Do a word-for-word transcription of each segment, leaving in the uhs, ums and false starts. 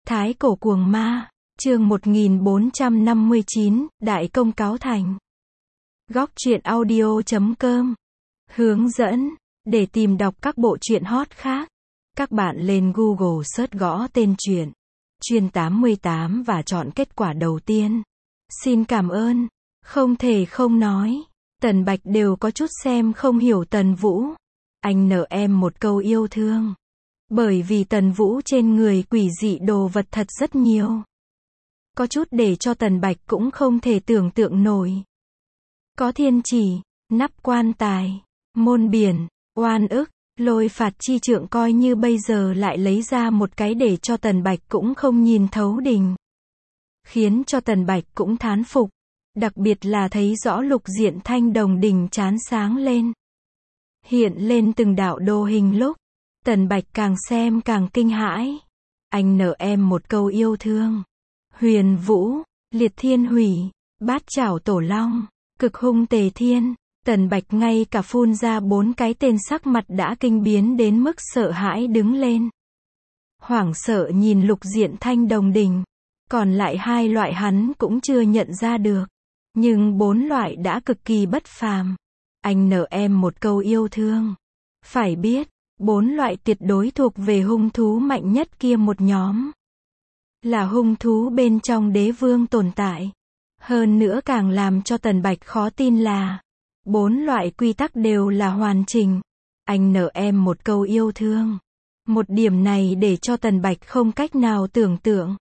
Thái cổ cuồng ma, chương một nghìn bốn trăm năm mươi chín, Đại công cáo thành. Góc truyện audio chấm com. Hướng dẫn, để tìm đọc các bộ truyện hot khác, các bạn lên Google search gõ tên truyện Chuyên tám mươi tám và chọn kết quả đầu tiên. Xin cảm ơn. Không thể không nói, Tần Bạch đều có chút xem không hiểu Tần Vũ. Anh nợ em một câu yêu thương. Bởi vì Tần Vũ trên người quỷ dị đồ vật thật rất nhiều. Có chút để cho Tần Bạch cũng không thể tưởng tượng nổi. Có thiên chỉ, nắp quan tài, môn biển, oan ức, lôi phạt chi trượng, coi như bây giờ lại lấy ra một cái để cho Tần Bạch cũng không nhìn thấu đỉnh. Khiến cho Tần Bạch cũng thán phục. Đặc biệt là thấy rõ lục diện thanh đồng đỉnh chán sáng lên. Hiện lên từng đạo đồ hình lúc. Tần Bạch càng xem càng kinh hãi. Anh nợ em một câu yêu thương. Huyền Vũ, Liệt Thiên Hủy, Bát Chảo Tổ Long, Cực Hung Tề Thiên. Tần Bạch ngay cả phun ra bốn cái tên, sắc mặt đã kinh biến đến mức sợ hãi đứng lên. Hoảng sợ nhìn lục diện thanh đồng đỉnh. Còn lại hai loại hắn cũng chưa nhận ra được. Nhưng bốn loại đã cực kỳ bất phàm. Anh nợ em một câu yêu thương. Phải biết, bốn loại tuyệt đối thuộc về hung thú mạnh nhất kia một nhóm. Là hung thú bên trong đế vương tồn tại. Hơn nữa càng làm cho Tần Bạch khó tin là bốn loại quy tắc đều là hoàn chỉnh. Anh nợ em một câu yêu thương. Một điểm này để cho Tần Bạch không cách nào tưởng tượng.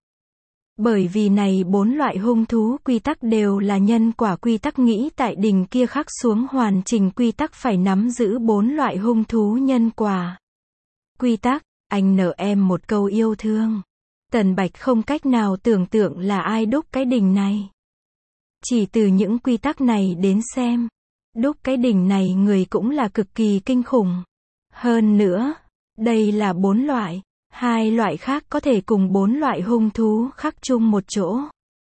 Bởi vì này bốn loại hung thú quy tắc đều là nhân quả quy tắc, nghĩ tại đỉnh kia khắc xuống hoàn chỉnh quy tắc phải nắm giữ bốn loại hung thú nhân quả. Quy tắc, anh nợ em một câu yêu thương. Tần Bạch không cách nào tưởng tượng là ai đúc cái đỉnh này. Chỉ từ những quy tắc này đến xem, đúc cái đỉnh này người cũng là cực kỳ kinh khủng. Hơn nữa, đây là bốn loại. Hai loại khác có thể cùng bốn loại hung thú khắc chung một chỗ.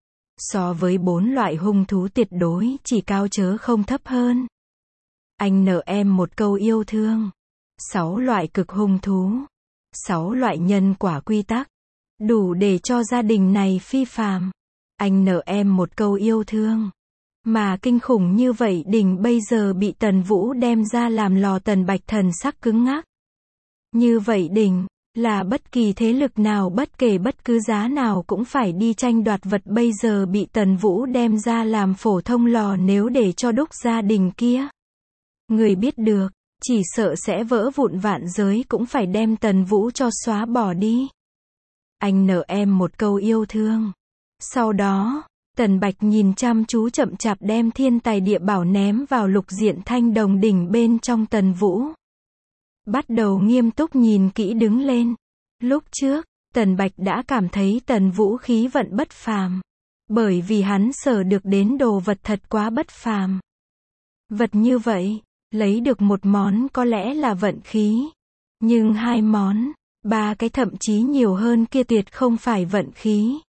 So với bốn loại hung thú tuyệt đối chỉ cao chớ không thấp hơn. Anh nợ em một câu yêu thương. Sáu loại cực hung thú. Sáu loại nhân quả quy tắc. Đủ để cho gia đình này phi phàm. Anh nợ em một câu yêu thương. Mà kinh khủng như vậy đỉnh bây giờ bị Tần Vũ đem ra làm lò. Tần Bạch thần sắc cứng ngắc. Như vậy đỉnh là bất kỳ thế lực nào bất kể bất cứ giá nào cũng phải đi tranh đoạt vật, bây giờ bị Tần Vũ đem ra làm phổ thông lò, nếu để cho đúc gia đình kia. Người biết được, chỉ sợ sẽ vỡ vụn vạn giới cũng phải đem Tần Vũ cho xóa bỏ đi. Anh nợ em một câu yêu thương. Sau đó, Tần Bạch nhìn chăm chú chậm chạp đem thiên tài địa bảo ném vào lục diện thanh đồng đỉnh bên trong. Tần Vũ bắt đầu nghiêm túc nhìn kỹ đứng lên. Lúc trước, Tần Bạch đã cảm thấy Tần Vũ khí vận bất phàm. Bởi vì hắn sở được đến đồ vật thật quá bất phàm. Vật như vậy, lấy được một món có lẽ là vận khí. Nhưng hai món, ba cái thậm chí nhiều hơn kia tuyệt không phải vận khí.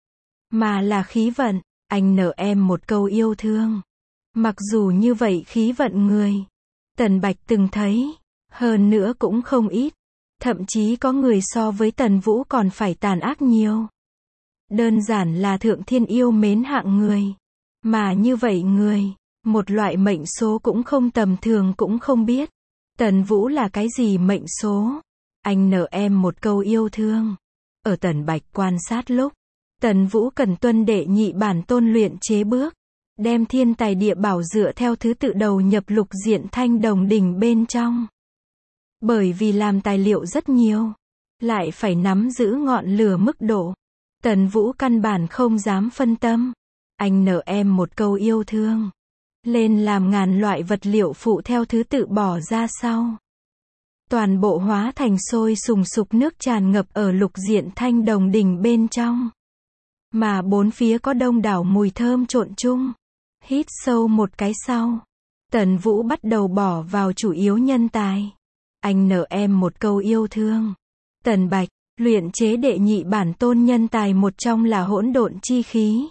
Mà là khí vận. Anh nợ em một câu yêu thương. Mặc dù như vậy khí vận người, Tần Bạch từng thấy. Hơn nữa cũng không ít. Thậm chí có người so với Tần Vũ còn phải tàn ác nhiều. Đơn giản là thượng thiên yêu mến hạng người. Mà như vậy người, một loại mệnh số cũng không tầm thường cũng không biết. Tần Vũ là cái gì mệnh số? Anh nợ em một câu yêu thương. Ở Tần Bạch quan sát lúc, Tần Vũ cần tuân đệ nhị bản tôn luyện chế bước. Đem thiên tài địa bảo dựa theo thứ tự đầu nhập lục diện thanh đồng đỉnh bên trong. Bởi vì làm tài liệu rất nhiều, lại phải nắm giữ ngọn lửa mức độ. Tần Vũ căn bản không dám phân tâm. Anh nợ em một câu yêu thương. Lên làm ngàn loại vật liệu phụ theo thứ tự bỏ ra sau. Toàn bộ hóa thành sôi sùng sục nước tràn ngập ở lục diện thanh đồng đỉnh bên trong. Mà bốn phía có đông đảo mùi thơm trộn chung. Hít sâu một cái sau, Tần Vũ bắt đầu bỏ vào chủ yếu nhân tài. Anh nợ em một câu yêu thương. Tần Bạch, luyện chế đệ nhị bản tôn nhân tài một trong là hỗn độn chi khí.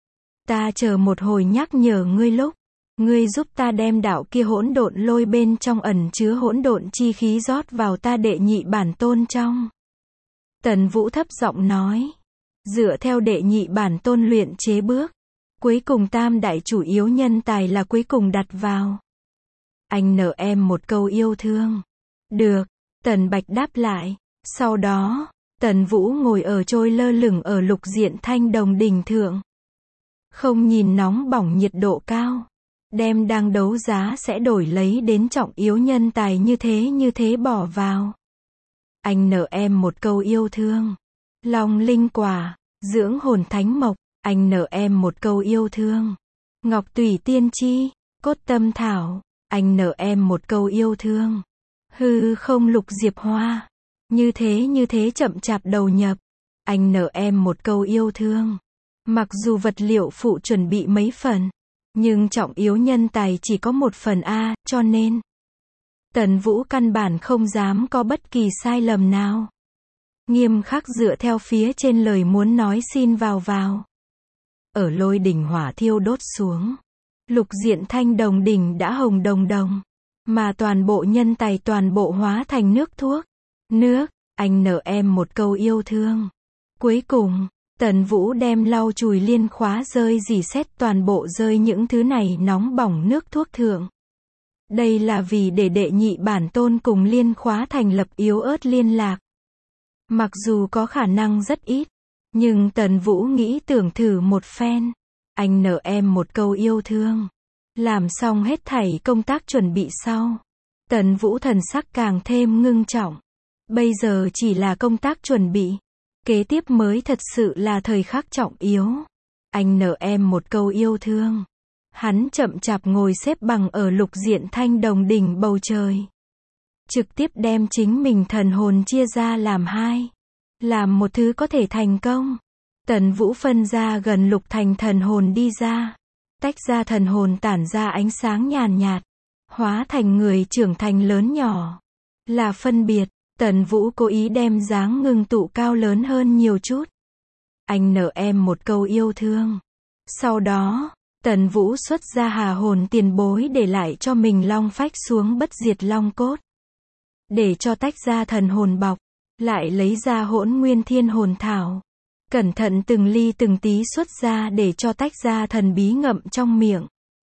Ta chờ một hồi nhắc nhở ngươi lúc. Ngươi giúp ta đem đạo kia hỗn độn lôi bên trong ẩn chứa hỗn độn chi khí rót vào ta đệ nhị bản tôn trong. Tần Vũ thấp giọng nói. Dựa theo đệ nhị bản tôn luyện chế bước, cuối cùng tam đại chủ yếu nhân tài là cuối cùng đặt vào. Anh nợ em một câu yêu thương. Được, Tần Bạch đáp lại. Sau đó, Tần Vũ ngồi ở trôi lơ lửng ở lục diện thanh đồng đỉnh thượng. Không nhìn nóng bỏng nhiệt độ cao. Đem đang đấu giá sẽ đổi lấy đến trọng yếu nhân tài như thế như thế bỏ vào. Anh nợ em một câu yêu thương. Long linh quả, dưỡng hồn thánh mộc, anh nợ em một câu yêu thương. Ngọc tùy tiên chi, cốt tâm thảo, anh nợ em một câu yêu thương. Hư không lục diệp hoa, như thế như thế chậm chạp đầu nhập. Anh nợ em một câu yêu thương. Mặc dù vật liệu phụ chuẩn bị mấy phần, nhưng trọng yếu nhân tài chỉ có một phần A, cho nên Tần Vũ căn bản không dám có bất kỳ sai lầm nào. Nghiêm khắc dựa theo phía trên lời muốn nói xin vào vào. Ở lôi đỉnh hỏa thiêu đốt xuống, lục diện thanh đồng đỉnh đã hồng đồng đồng, mà toàn bộ nhân tài toàn bộ hóa thành nước thuốc. Nước, anh nợ em một câu yêu thương. Cuối cùng, Tần Vũ đem lau chùi liên khóa rơi dỉ xét toàn bộ rơi những thứ này nóng bỏng nước thuốc thượng. Đây là vì để đệ nhị bản tôn cùng liên khóa thành lập yếu ớt liên lạc. Mặc dù có khả năng rất ít, nhưng Tần Vũ nghĩ tưởng thử một phen. Anh nợ em một câu yêu thương. Làm xong hết thảy công tác chuẩn bị sau, Tần Vũ thần sắc càng thêm ngưng trọng. Bây giờ chỉ là công tác chuẩn bị. Kế tiếp mới thật sự là thời khắc trọng yếu. Anh nợ em một câu yêu thương. Hắn chậm chạp ngồi xếp bằng ở lục diện thanh đồng đỉnh bầu trời. Trực tiếp đem chính mình thần hồn chia ra làm hai. Làm một thứ có thể thành công. Tần Vũ phân ra gần lục thành thần hồn đi ra. Tách ra thần hồn tản ra ánh sáng nhàn nhạt. Hóa thành người trưởng thành lớn nhỏ. Là phân biệt. Tần Vũ cố ý đem dáng ngưng tụ cao lớn hơn nhiều chút. Anh nợ em một câu yêu thương. Sau đó, Tần Vũ xuất ra hà hồn tiền bối để lại cho mình long phách xuống bất diệt long cốt. Để cho tách ra thần hồn bọc, lại lấy ra hỗn nguyên thiên hồn thảo. Cẩn thận từng ly từng tí xuất ra để cho tách ra thần bí ngậm trong miệng.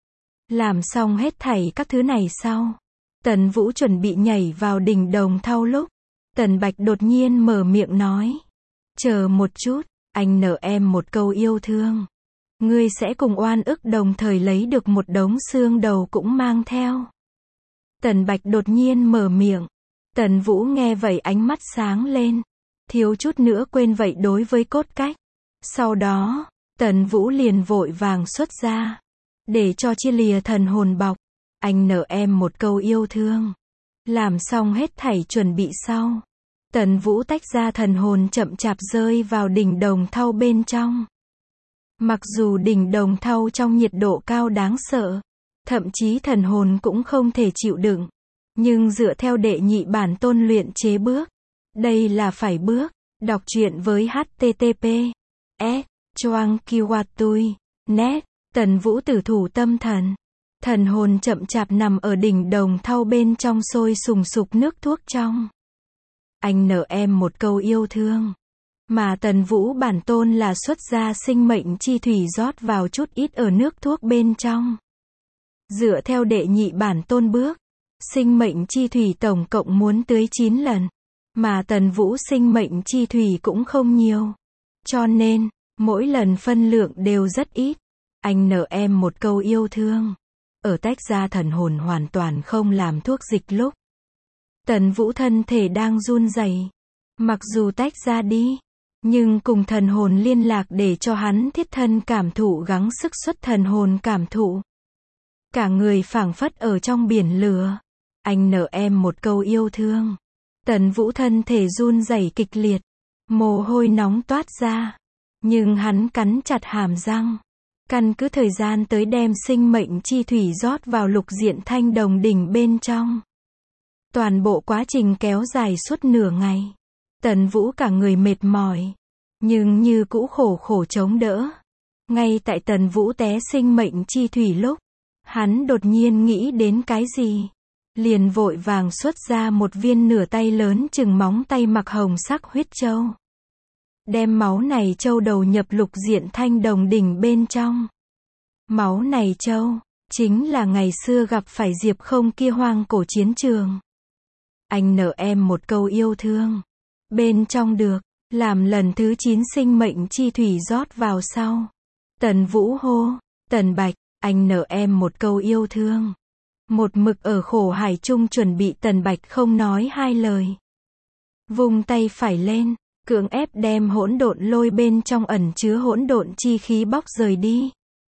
Làm xong hết thảy các thứ này sau, Tần Vũ chuẩn bị nhảy vào đỉnh đồng thau lúc, Tần Bạch đột nhiên mở miệng nói. Chờ một chút, anh nợ em một câu yêu thương. Ngươi sẽ cùng oan ức đồng thời lấy được một đống xương đầu cũng mang theo. Tần Bạch đột nhiên mở miệng. Tần Vũ nghe vậy ánh mắt sáng lên. Thiếu chút nữa quên vậy đối với cốt cách. Sau đó, Tần Vũ liền vội vàng xuất ra. Để cho chia lìa thần hồn bọc. Anh nợ em một câu yêu thương. Làm xong hết thảy chuẩn bị sau, Tần Vũ tách ra thần hồn chậm chạp rơi vào đỉnh đồng thau bên trong. Mặc dù đỉnh đồng thau trong nhiệt độ cao đáng sợ, thậm chí thần hồn cũng không thể chịu đựng, nhưng dựa theo đệ nhị bản tôn luyện chế bước, đây là phải bước. Đọc truyện với H T T P S Choang Kiwatui net. Tần Vũ tử thủ tâm thần. Thần hồn chậm chạp nằm ở đỉnh đồng thau bên trong sôi sùng sục nước thuốc trong. Anh nợ em một câu yêu thương. Mà Tần Vũ bản tôn là xuất ra sinh mệnh chi thủy rót vào chút ít ở nước thuốc bên trong. Dựa theo đệ nhị bản tôn bước, sinh mệnh chi thủy tổng cộng muốn tưới chín lần. Mà Tần Vũ sinh mệnh chi thủy cũng không nhiều. Cho nên, mỗi lần phân lượng đều rất ít. Anh nợ em một câu yêu thương. Ở tách ra thần hồn hoàn toàn không làm thuốc dịch lúc, Tần Vũ thân thể đang run rẩy. Mặc dù tách ra đi, nhưng cùng thần hồn liên lạc để cho hắn thiết thân cảm thụ gắng sức xuất thần hồn cảm thụ. Cả người phảng phất ở trong biển lửa. Anh nợ em một câu yêu thương. Tần Vũ thân thể run rẩy kịch liệt, mồ hôi nóng toát ra. Nhưng hắn cắn chặt hàm răng. Căn cứ thời gian tới đem sinh mệnh chi thủy rót vào lục diện thanh đồng đỉnh bên trong. Toàn bộ quá trình kéo dài suốt nửa ngày. Tần Vũ cả người mệt mỏi, nhưng như cũ khổ khổ chống đỡ. Ngay tại Tần Vũ té sinh mệnh chi thủy lúc, hắn đột nhiên nghĩ đến cái gì. Liền vội vàng xuất ra một viên nửa tay lớn chừng móng tay mặc hồng sắc huyết châu. đem máu này châu đầu nhập lục diện thanh đồng đỉnh bên trong. Máu này châu, chính là ngày xưa gặp phải Diệp Không kia hoang cổ chiến trường. Anh nợ em một câu yêu thương. Bên trong được, làm lần thứ chín sinh mệnh chi thủy rót vào sau. Tần Vũ hô, Tần Bạch, anh nợ em một câu yêu thương. Một mực ở khổ hải chung chuẩn bị Tần Bạch không nói hai lời. Vung tay phải lên, cưỡng ép đem hỗn độn lôi bên trong ẩn chứa hỗn độn chi khí bóc rời đi.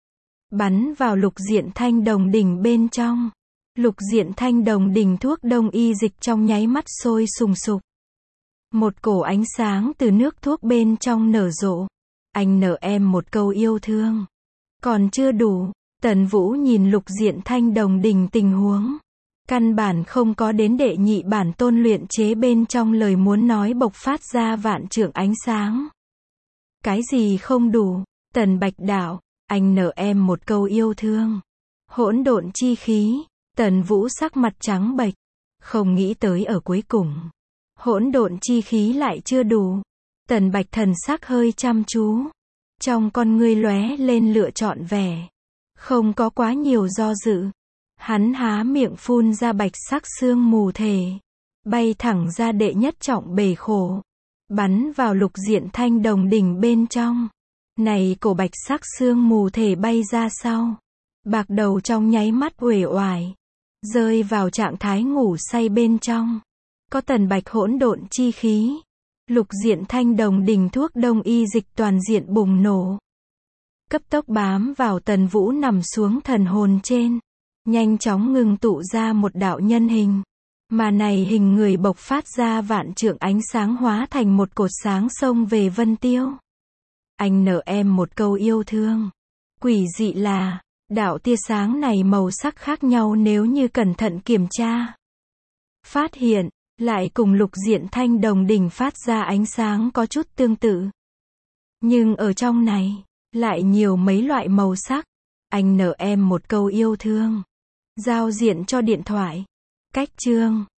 Bắn vào lục diện thanh đồng đỉnh bên trong. Lục diện thanh đồng đỉnh thuốc đông y dịch trong nháy mắt sôi sùng sục. Một cổ ánh sáng từ nước thuốc bên trong nở rộ. Anh nợ em một câu yêu thương. Còn chưa đủ, Tần Vũ nhìn lục diện thanh đồng đỉnh tình huống. Căn bản không có đến đệ nhị bản tôn luyện chế bên trong lời muốn nói bộc phát ra vạn trượng ánh sáng. Cái gì không đủ, Tần Bạch đạo, anh nợ em một câu yêu thương. Hỗn độn chi khí, Tần Vũ sắc mặt trắng bệch, không nghĩ tới ở cuối cùng. Hỗn độn chi khí lại chưa đủ. Tần Bạch thần sắc hơi chăm chú. Trong con ngươi lóe lên lựa chọn vẻ. Không có quá nhiều do dự. Hắn há miệng phun ra bạch sắc sương mù thể. Bay thẳng ra đệ nhất trọng bể khổ. Bắn vào lục diện thanh đồng đỉnh bên trong. Này cổ bạch sắc sương mù thể bay ra sau. Bạc đầu trong nháy mắt uể oải. Rơi vào trạng thái ngủ say bên trong. Có Tần Bạch hỗn độn chi khí. Lục diện thanh đồng đỉnh thuốc đông y dịch toàn diện bùng nổ. Cấp tốc bám vào Tần Vũ nằm xuống thần hồn trên. Nhanh chóng ngừng tụ ra một đạo nhân hình. Mà này hình người bộc phát ra vạn trượng ánh sáng hóa thành một cột sáng xông về Vân Tiêu. Anh nợ em một câu yêu thương. Quỷ dị là, đạo tia sáng này màu sắc khác nhau nếu như cẩn thận kiểm tra. Phát hiện, lại cùng lục diện thanh đồng đỉnh phát ra ánh sáng có chút tương tự. Nhưng ở trong này, lại nhiều mấy loại màu sắc. Anh nợ em một câu yêu thương. Giao diện cho điện thoại. Cách chương